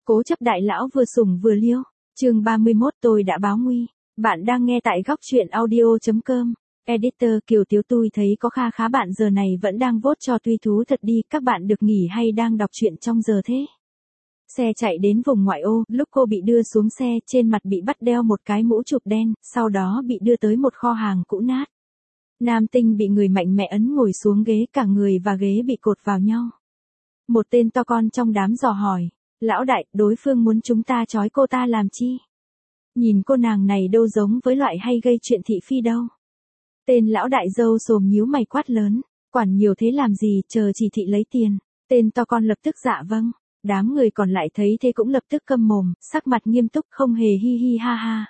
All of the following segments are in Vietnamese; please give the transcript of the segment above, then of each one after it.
Cố chấp đại lão vừa sủng vừa liêu. Chương 31 tôi đã báo nguy. Bạn đang nghe tại góc truyện audio.com. Editor Kiều Tiếu tôi thấy có khá bạn giờ này vẫn đang vote cho Tuy Thú thật đi, các bạn được nghỉ hay đang đọc truyện trong giờ thế? Xe chạy đến vùng ngoại ô, lúc cô bị đưa xuống xe, trên mặt bị bắt đeo một cái mũ chụp đen, sau đó bị đưa tới một kho hàng cũ nát. Nam Tinh bị người mạnh mẽ ấn ngồi xuống ghế, cả người và ghế bị cột vào nhau. Một tên to con trong đám dò hỏi, lão đại, đối phương muốn chúng ta trói cô ta làm chi? Nhìn cô nàng này đâu giống với loại hay gây chuyện thị phi đâu. Tên lão đại dâu xồm nhíu mày quát lớn, quản nhiều thế làm gì, chờ chỉ thị lấy tiền. Tên to con lập tức dạ vâng. Đám người còn lại thấy thế cũng lập tức câm mồm, sắc mặt nghiêm túc không hề hi hi ha ha.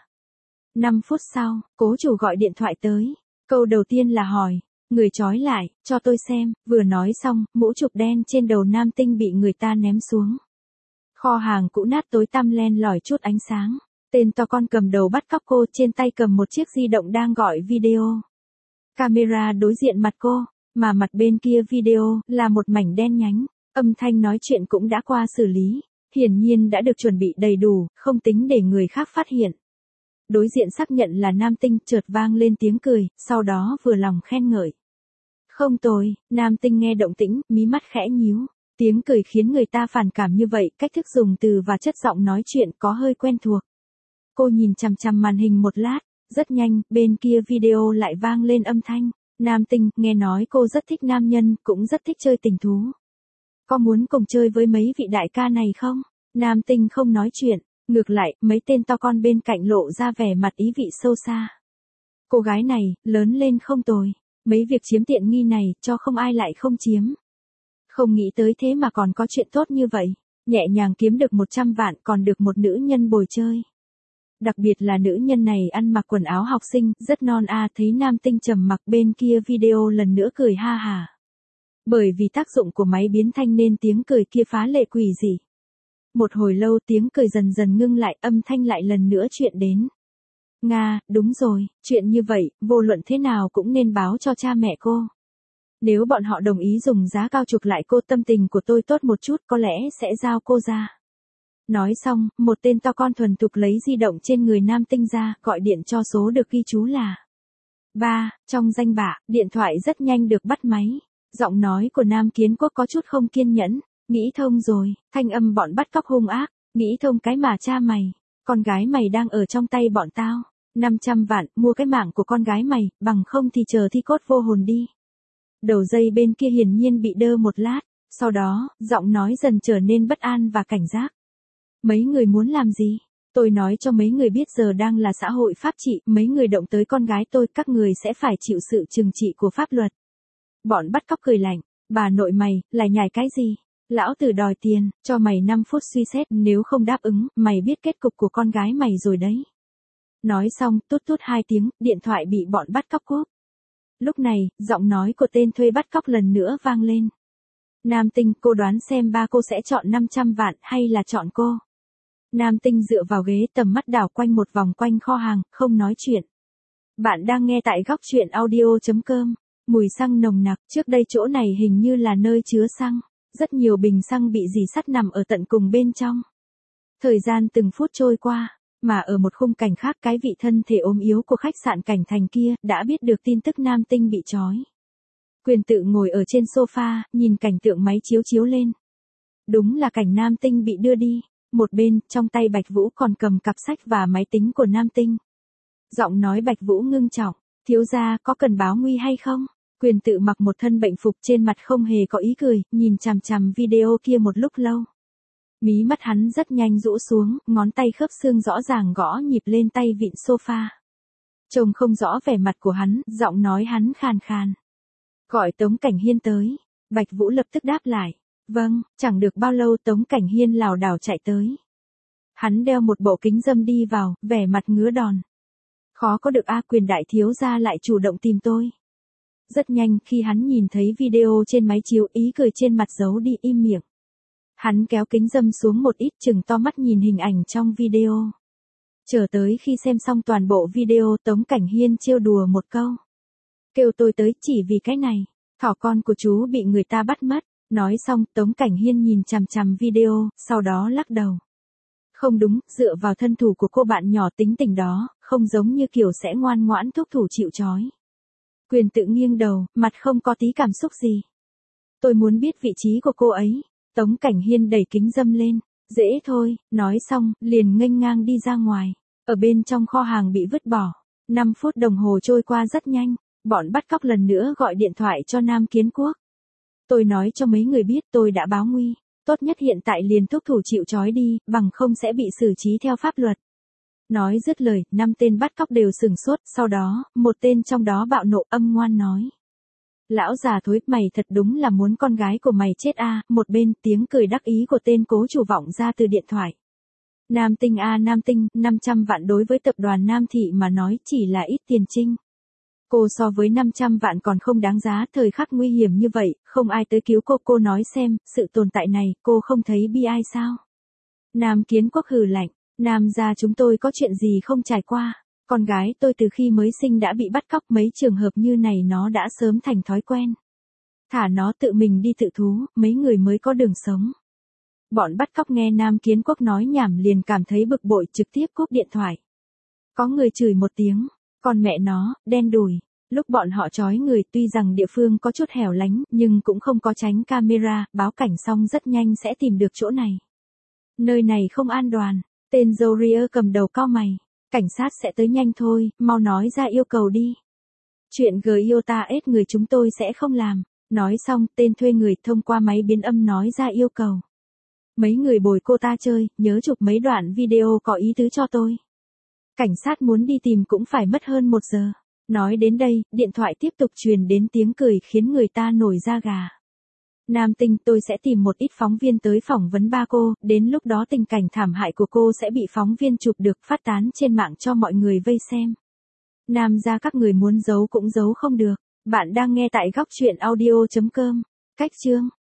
5 phút sau, cố chủ gọi điện thoại tới. Câu đầu tiên là hỏi, người trói lại, cho tôi xem. Vừa nói xong, mũ chụp đen trên đầu Nam Tinh bị người ta ném xuống. Kho hàng cũ nát tối tăm len lỏi chút ánh sáng. Tên to con cầm đầu bắt cóc cô, trên tay cầm một chiếc di động đang gọi video. Camera đối diện mặt cô, mà mặt bên kia video là một mảnh đen nhánh. Âm thanh nói chuyện cũng đã qua xử lý, hiển nhiên đã được chuẩn bị đầy đủ, không tính để người khác phát hiện. Đối diện xác nhận là Nam Tinh, chợt vang lên tiếng cười, sau đó vừa lòng khen ngợi. Không tồi, Nam Tinh nghe động tĩnh, mí mắt khẽ nhíu. Tiếng cười khiến người ta phản cảm như vậy, cách thức dùng từ và chất giọng nói chuyện có hơi quen thuộc. Cô nhìn chằm chằm màn hình một lát, rất nhanh, bên kia video lại vang lên âm thanh. Nam Tinh, nghe nói cô rất thích nam nhân, cũng rất thích chơi tình thú. Có muốn cùng chơi với mấy vị đại ca này không? Nam Tinh không nói chuyện, ngược lại, mấy tên to con bên cạnh lộ ra vẻ mặt ý vị sâu xa. Cô gái này, lớn lên không tồi, mấy việc chiếm tiện nghi này, cho không ai lại không chiếm. Không nghĩ tới thế mà còn có chuyện tốt như vậy, nhẹ nhàng kiếm được 100 vạn còn được một nữ nhân bồi chơi. Đặc biệt là nữ nhân này ăn mặc quần áo học sinh, rất non thấy Nam Tinh trầm mặc bên kia video lần nữa cười ha hả. Bởi vì tác dụng của máy biến thanh nên tiếng cười kia phá lệ quỷ dị. Một hồi lâu tiếng cười dần dần ngưng lại, âm thanh lại lần nữa chuyện đến. Nga, đúng rồi, chuyện như vậy, vô luận thế nào cũng nên báo cho cha mẹ cô. Nếu bọn họ đồng ý dùng giá cao chuộc lại cô, tâm tình của tôi tốt một chút, có lẽ sẽ giao cô ra. Nói xong, một tên to con thuần thục lấy di động trên người Nam Tinh ra, gọi điện cho số được ghi chú là 3, trong danh bạ, điện thoại rất nhanh được bắt máy. Giọng nói của Nam Kiến Quốc có chút không kiên nhẫn, nghĩ thông rồi, thanh âm bọn bắt cóc hung ác, nghĩ thông cái mà cha mày, con gái mày đang ở trong tay bọn tao, 500 vạn, mua cái mạng của con gái mày, bằng không thì chờ thi cốt vô hồn đi. Đầu dây bên kia hiển nhiên bị đơ một lát, sau đó, giọng nói dần trở nên bất an và cảnh giác. Mấy người muốn làm gì? Tôi nói cho mấy người biết giờ đang là xã hội pháp trị, mấy người động tới con gái tôi, các người sẽ phải chịu sự trừng trị của pháp luật. Bọn bắt cóc cười lạnh, bà nội mày, lại nhảy cái gì? Lão tử đòi tiền, cho mày 5 phút suy xét, nếu không đáp ứng, mày biết kết cục của con gái mày rồi đấy. Nói xong, tút tút 2 tiếng, điện thoại bị bọn bắt cóc cúp. Lúc này, giọng nói của tên thuê bắt cóc lần nữa vang lên. Nam Tinh, cô đoán xem ba cô sẽ chọn 500 vạn hay là chọn cô? Nam Tinh dựa vào ghế, tầm mắt đảo quanh một vòng quanh kho hàng, không nói chuyện. Bạn đang nghe tại góc truyện audio.com. Mùi xăng nồng nặc, trước đây chỗ này hình như là nơi chứa xăng. Rất nhiều bình xăng bị rỉ sắt nằm ở tận cùng bên trong. Thời gian từng phút trôi qua, mà ở một khung cảnh khác, cái vị thân thể ốm yếu của khách sạn Cảnh Thành kia đã biết được tin tức Nam Tinh bị trói. Quyền Tự ngồi ở trên sofa, nhìn cảnh tượng máy chiếu chiếu lên. Đúng là cảnh Nam Tinh bị đưa đi, một bên, trong tay Bạch Vũ còn cầm cặp sách và máy tính của Nam Tinh. Giọng nói Bạch Vũ ngưng trọng, thiếu gia có cần báo nguy hay không? Quyền Tự mặc một thân bệnh phục, trên mặt không hề có ý cười, nhìn chằm chằm video kia một lúc lâu. Mí mắt hắn rất nhanh rũ xuống, ngón tay khớp xương rõ ràng gõ nhịp lên tay vịn sofa. Trông không rõ vẻ mặt của hắn, giọng nói hắn khàn khàn. Gọi Tống Cảnh Hiên tới. Bạch Vũ lập tức đáp lại. Vâng, chẳng được bao lâu Tống Cảnh Hiên lảo đảo chạy tới. Hắn đeo một bộ kính râm đi vào, vẻ mặt ngứa đòn. Khó có được Quyền đại thiếu gia lại chủ động tìm tôi. Rất nhanh, khi hắn nhìn thấy video trên máy chiếu, ý cười trên mặt giấu đi im miệng. Hắn kéo kính râm xuống một ít, chừng to mắt nhìn hình ảnh trong video. Chờ tới khi xem xong toàn bộ video, Tống Cảnh Hiên trêu đùa một câu. Kêu tôi tới chỉ vì cái này, thỏ con của chú bị người ta bắt mất. Nói xong, Tống Cảnh Hiên nhìn chằm chằm video, sau đó lắc đầu. Không đúng, dựa vào thân thủ của cô bạn nhỏ tính tình đó, không giống như kiểu sẽ ngoan ngoãn thúc thủ chịu trói. Quyền tự nghiêng đầu, mặt không có tí cảm xúc gì. Tôi muốn biết vị trí của cô ấy. Tống Cảnh Hiên đẩy kính râm lên. Dễ thôi, nói xong, liền nghênh ngang đi ra ngoài. Ở bên trong kho hàng bị vứt bỏ. 5 phút đồng hồ trôi qua rất nhanh. Bọn bắt cóc lần nữa gọi điện thoại cho Nam Kiến Quốc. Tôi nói cho mấy người biết tôi đã báo nguy. Tốt nhất hiện tại liền thúc thủ chịu trói đi, bằng không sẽ bị xử trí theo pháp luật. Nói dứt lời, 5 tên bắt cóc đều sửng sốt, sau đó, một tên trong đó bạo nộ âm ngoan nói. Lão già thối, mày thật đúng là muốn con gái của mày chết a. Một bên tiếng cười đắc ý của tên cố chủ vọng ra từ điện thoại. Nam Tinh a Nam Tinh, 500 vạn đối với tập đoàn Nam Thị mà nói chỉ là ít tiền trinh. Cô so với 500 vạn còn không đáng giá, thời khắc nguy hiểm như vậy, không ai tới cứu cô nói xem, sự tồn tại này, cô không thấy bi ai sao? Nam Kiến Quốc hừ lạnh, Nam gia chúng tôi có chuyện gì không trải qua, con gái tôi từ khi mới sinh đã bị bắt cóc, mấy trường hợp như này nó đã sớm thành thói quen. Thả nó tự mình đi tự thú, mấy người mới có đường sống. Bọn bắt cóc nghe Nam Kiến Quốc nói nhảm liền cảm thấy bực bội, trực tiếp cúp điện thoại. Có người chửi một tiếng, con mẹ nó, đen đủi. Lúc bọn họ trói người, tuy rằng địa phương có chút hẻo lánh, nhưng cũng không có tránh camera, báo cảnh xong rất nhanh sẽ tìm được chỗ này. Nơi này không an toàn. Tên Joria cầm đầu cau mày. Cảnh sát sẽ tới nhanh thôi, mau nói ra yêu cầu đi. Chuyện Giota ết người chúng tôi sẽ không làm. Nói xong, tên thuê người thông qua máy biến âm nói ra yêu cầu. Mấy người bồi cô ta chơi, nhớ chụp mấy đoạn video có ý tứ cho tôi. Cảnh sát muốn đi tìm cũng phải mất hơn 1 giờ. Nói đến đây, điện thoại tiếp tục truyền đến tiếng cười khiến người ta nổi da gà. Nam Tinh, tôi sẽ tìm một ít phóng viên tới phỏng vấn ba cô, đến lúc đó tình cảnh thảm hại của cô sẽ bị phóng viên chụp được phát tán trên mạng cho mọi người vây xem. Nam gia các người muốn giấu cũng giấu không được. Bạn đang nghe tại góc truyện audio.com. Cách chương